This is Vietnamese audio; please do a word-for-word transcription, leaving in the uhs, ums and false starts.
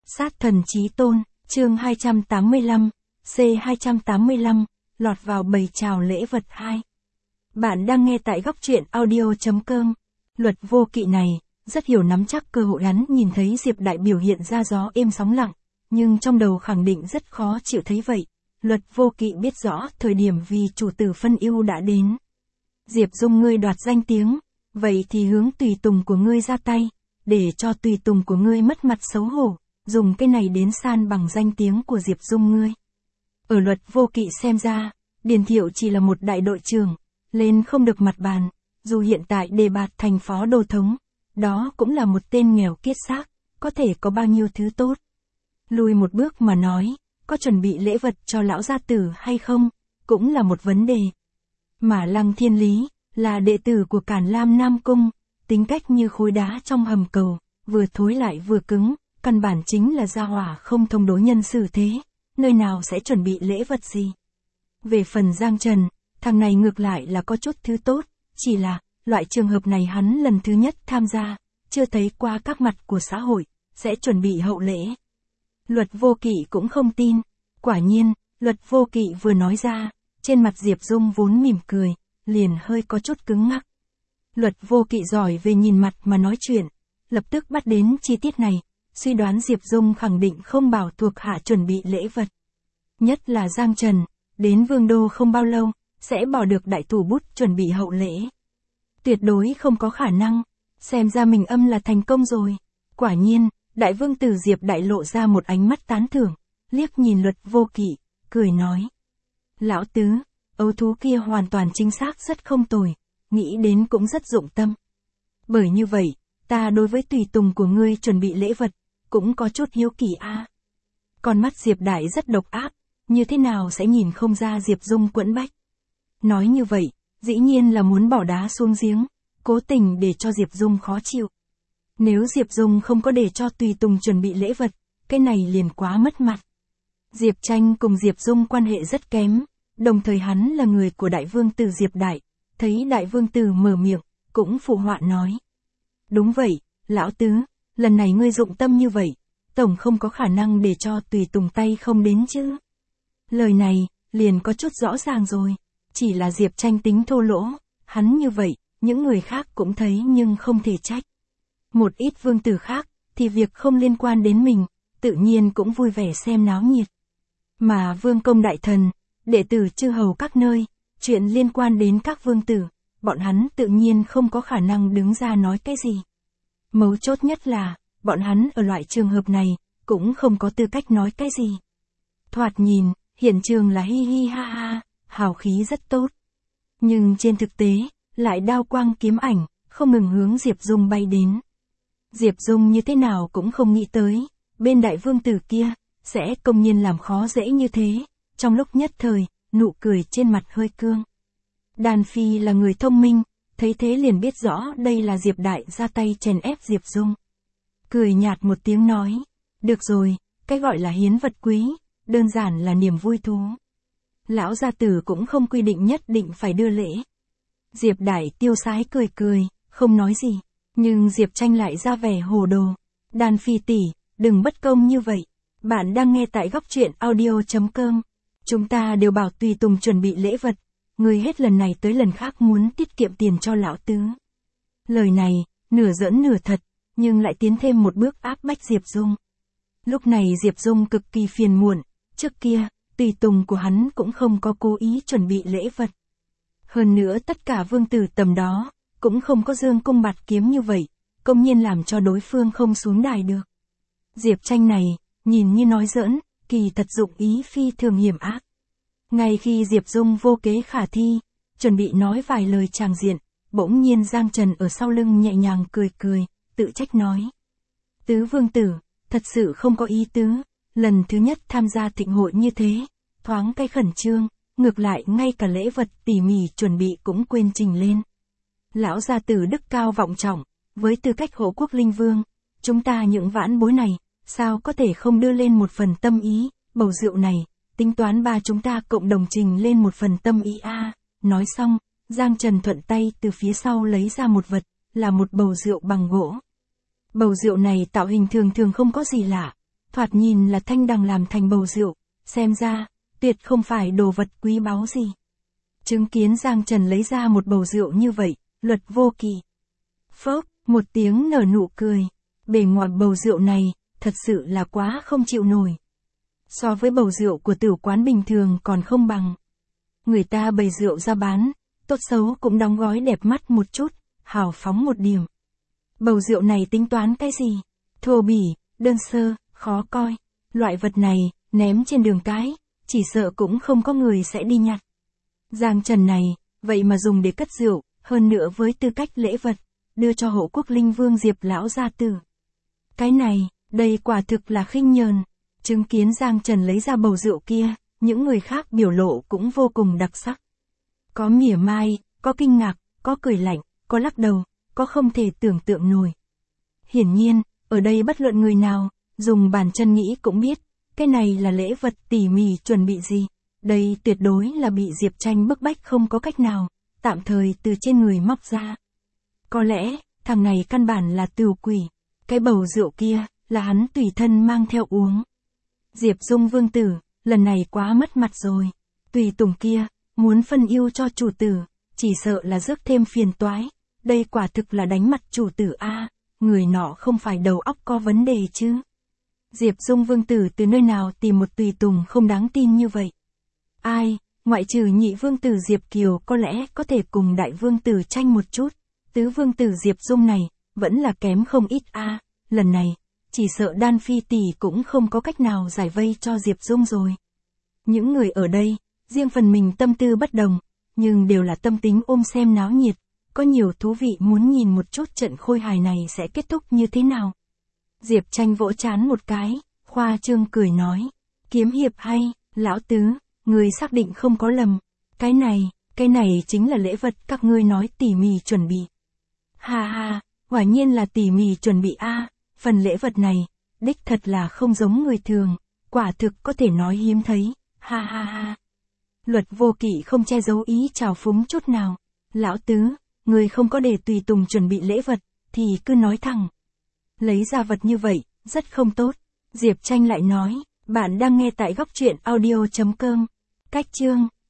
Sát thần chí tôn, chương hai trăm tám mươi lăm, C hai trăm tám mươi lăm, lọt vào bầy chào lễ vật hai. Bạn đang nghe tại góc truyện audio chấm com. Luật vô kỵ này, rất hiểu nắm chắc cơ hội. Hắn nhìn thấy Diệp Đại biểu hiện ra gió êm sóng lặng, nhưng trong đầu khẳng định rất khó chịu thấy vậy. Luật vô kỵ biết rõ thời điểm vì chủ tử phân ưu đã đến. Diệp Dung ngươi đoạt danh tiếng, vậy thì hướng tùy tùng của ngươi ra tay, để cho tùy tùng của ngươi mất mặt xấu hổ, dùng cái này đến san bằng danh tiếng của Diệp Dung ngươi. Ở Luật vô kỵ xem ra, Điền Thiệu chỉ là một đại đội trưởng, lên không được mặt bàn, dù hiện tại đề bạt thành phó đô thống, đó cũng là một tên nghèo kiết xác, có thể có bao nhiêu thứ tốt. Lùi một bước mà nói, có chuẩn bị lễ vật cho lão gia tử hay không, cũng là một vấn đề. Mà Lăng Thiên Lý, là đệ tử của Cản Lam Nam Cung, tính cách như khối đá trong hầm cầu, vừa thối lại vừa cứng, căn bản chính là gia hỏa không thông đối nhân xử thế, nơi nào sẽ chuẩn bị lễ vật gì. Về phần Giang Trần, thằng này ngược lại là có chút thứ tốt, chỉ là, loại trường hợp này hắn lần thứ nhất tham gia, chưa thấy qua các mặt của xã hội, sẽ chuẩn bị hậu lễ. Luật vô kỵ cũng không tin, quả nhiên, Luật vô kỵ vừa nói ra, trên mặt Diệp Dung vốn mỉm cười, liền hơi có chút cứng ngắc. Luật vô kỵ giỏi về nhìn mặt mà nói chuyện, lập tức bắt đến chi tiết này, suy đoán Diệp Dung khẳng định không bảo thuộc hạ chuẩn bị lễ vật. Nhất là Giang Trần, đến Vương Đô không bao lâu, sẽ bỏ được đại thủ bút chuẩn bị hậu lễ. Tuyệt đối không có khả năng, xem ra mình âm là thành công rồi. Quả nhiên, Đại Vương Tử Diệp Đại lộ ra một ánh mắt tán thưởng, liếc nhìn Luật vô kỵ, cười nói. Lão tứ, ấu thú kia hoàn toàn chính xác rất không tồi, nghĩ đến cũng rất dụng tâm. Bởi như vậy, ta đối với tùy tùng của ngươi chuẩn bị lễ vật, cũng có chút hiếu kỳ a. À. Con mắt Diệp Đại rất độc ác, như thế nào sẽ nhìn không ra Diệp Dung quẫn bách. Nói như vậy, dĩ nhiên là muốn bỏ đá xuống giếng, cố tình để cho Diệp Dung khó chịu. Nếu Diệp Dung không có để cho tùy tùng chuẩn bị lễ vật, cái này liền quá mất mặt. Diệp Tranh cùng Diệp Dung quan hệ rất kém, đồng thời hắn là người của Đại Vương Tử Diệp Đại, thấy Đại Vương Tử mở miệng, cũng phụ họa nói. Đúng vậy, lão tứ, lần này ngươi dụng tâm như vậy, tổng không có khả năng để cho tùy tùng tay không đến chứ. Lời này, liền có chút rõ ràng rồi, chỉ là Diệp Tranh tính thô lỗ, hắn như vậy, những người khác cũng thấy nhưng không thể trách. Một ít vương tử khác, thì việc không liên quan đến mình, tự nhiên cũng vui vẻ xem náo nhiệt. Mà vương công đại thần, đệ tử chư hầu các nơi, chuyện liên quan đến các vương tử, bọn hắn tự nhiên không có khả năng đứng ra nói cái gì. Mấu chốt nhất là, bọn hắn ở loại trường hợp này, cũng không có tư cách nói cái gì. Thoạt nhìn, hiện trường là hi hi ha ha, hào khí rất tốt. Nhưng trên thực tế, lại đao quang kiếm ảnh, không ngừng hướng Diệp Dung bay đến. Diệp Dung như thế nào cũng không nghĩ tới, bên đại vương tử kia, sẽ công nhiên làm khó dễ như thế, trong lúc nhất thời, nụ cười trên mặt hơi cương. Đan Phi là người thông minh, thấy thế liền biết rõ đây là Diệp Đại ra tay chèn ép Diệp Dung. Cười nhạt một tiếng nói, được rồi, cái gọi là hiến vật quý, đơn giản là niềm vui thú. Lão gia tử cũng không quy định nhất định phải đưa lễ. Diệp Đại tiêu sái cười cười, không nói gì, nhưng Diệp Tranh lại ra vẻ hồ đồ. Đan Phi tỷ, đừng bất công như vậy. Bạn đang nghe tại góc truyện audio chấm com. Chúng ta đều bảo tùy tùng chuẩn bị lễ vật, người hết lần này tới lần khác muốn tiết kiệm tiền cho lão tứ. Lời này, nửa giỡn nửa thật, nhưng lại tiến thêm một bước áp bách Diệp Dung. Lúc này Diệp Dung cực kỳ phiền muộn, trước kia, tùy tùng của hắn cũng không có cố ý chuẩn bị lễ vật. Hơn nữa tất cả vương tử tầm đó, cũng không có dương cung bạt kiếm như vậy, công nhiên làm cho đối phương không xuống đài được. Diệp Tranh này, nhìn như nói giỡn, kỳ thật dụng ý phi thường hiểm ác. Ngay khi Diệp Dung vô kế khả thi, chuẩn bị nói vài lời tràng diện, bỗng nhiên Giang Trần ở sau lưng nhẹ nhàng cười cười, tự trách nói. Tứ vương tử, thật sự không có ý tứ, lần thứ nhất tham gia thịnh hội như thế, thoáng cái khẩn trương, ngược lại ngay cả lễ vật tỉ mỉ chuẩn bị cũng quên trình lên. Lão gia tử đức cao vọng trọng, với tư cách hộ quốc linh vương, chúng ta những vãn bối này, sao có thể không đưa lên một phần tâm ý, bầu rượu này, tính toán ba chúng ta cộng đồng trình lên một phần tâm ý a. À. Nói xong, Giang Trần thuận tay từ phía sau lấy ra một vật, là một bầu rượu bằng gỗ. Bầu rượu này tạo hình thường thường không có gì lạ, thoạt nhìn là thanh đằng làm thành bầu rượu, xem ra, tuyệt không phải đồ vật quý báu gì. Chứng kiến Giang Trần lấy ra một bầu rượu như vậy, Luật Vô Kỵ phốc, một tiếng nở nụ cười. Bề ngoài bầu rượu này, thật sự là quá không chịu nổi. So với bầu rượu của tử quán bình thường còn không bằng. Người ta bày rượu ra bán, tốt xấu cũng đóng gói đẹp mắt một chút, hào phóng một điểm. Bầu rượu này tính toán cái gì? Thô bỉ, đơn sơ, khó coi. Loại vật này, ném trên đường cái, chỉ sợ cũng không có người sẽ đi nhặt. Giang Trần này, vậy mà dùng để cất rượu, hơn nữa với tư cách lễ vật, đưa cho Hộ Quốc Linh Vương Diệp lão gia tử. Cái này, đây quả thực là khinh nhờn. Chứng kiến Giang Trần lấy ra bầu rượu kia, những người khác biểu lộ cũng vô cùng đặc sắc. Có mỉa mai, có kinh ngạc, có cười lạnh, có lắc đầu, có không thể tưởng tượng nổi. Hiển nhiên, ở đây bất luận người nào, dùng bàn chân nghĩ cũng biết, cái này là lễ vật tỉ mỉ chuẩn bị gì. Đây tuyệt đối là bị Diệp Tranh bức bách không có cách nào, tạm thời từ trên người móc ra. Có lẽ, thằng này căn bản là từu quỷ, cái bầu rượu kia, là hắn tùy thân mang theo uống. Diệp Dung vương tử, lần này quá mất mặt rồi. Tùy tùng kia, muốn phân yêu cho chủ tử, chỉ sợ là rước thêm phiền toái. Đây quả thực là đánh mặt chủ tử a, người nọ không phải đầu óc có vấn đề chứ. Diệp Dung vương tử từ nơi nào tìm một tùy tùng không đáng tin như vậy. Ai, ngoại trừ nhị vương tử Diệp Kiều có lẽ có thể cùng đại vương tử tranh một chút. Tứ vương tử Diệp Dung này, vẫn là kém không ít a, lần này, chỉ sợ Đan Phi tỷ cũng không có cách nào giải vây cho Diệp Dung rồi. Những người ở đây, riêng phần mình tâm tư bất đồng, nhưng đều là tâm tính ôm xem náo nhiệt, có nhiều thú vị muốn nhìn một chút trận khôi hài này sẽ kết thúc như thế nào. Diệp Tranh vỗ trán một cái, khoa trương cười nói, kiếm hiệp hay, lão tứ, người xác định không có lầm, cái này, cái này chính là lễ vật các ngươi nói tỉ mỉ chuẩn bị. Ha ha, quả nhiên là tỉ mỉ chuẩn bị a, phần lễ vật này, đích thật là không giống người thường, quả thực có thể nói hiếm thấy, ha ha ha. Luật Vô Kỵ không che giấu ý trào phúng chút nào, lão tứ, người không có để tùy tùng chuẩn bị lễ vật, thì cứ nói thẳng. Lấy ra vật như vậy, rất không tốt, Diệp Tranh lại nói, bạn đang nghe tại góc truyện audio chấm com, cách chương.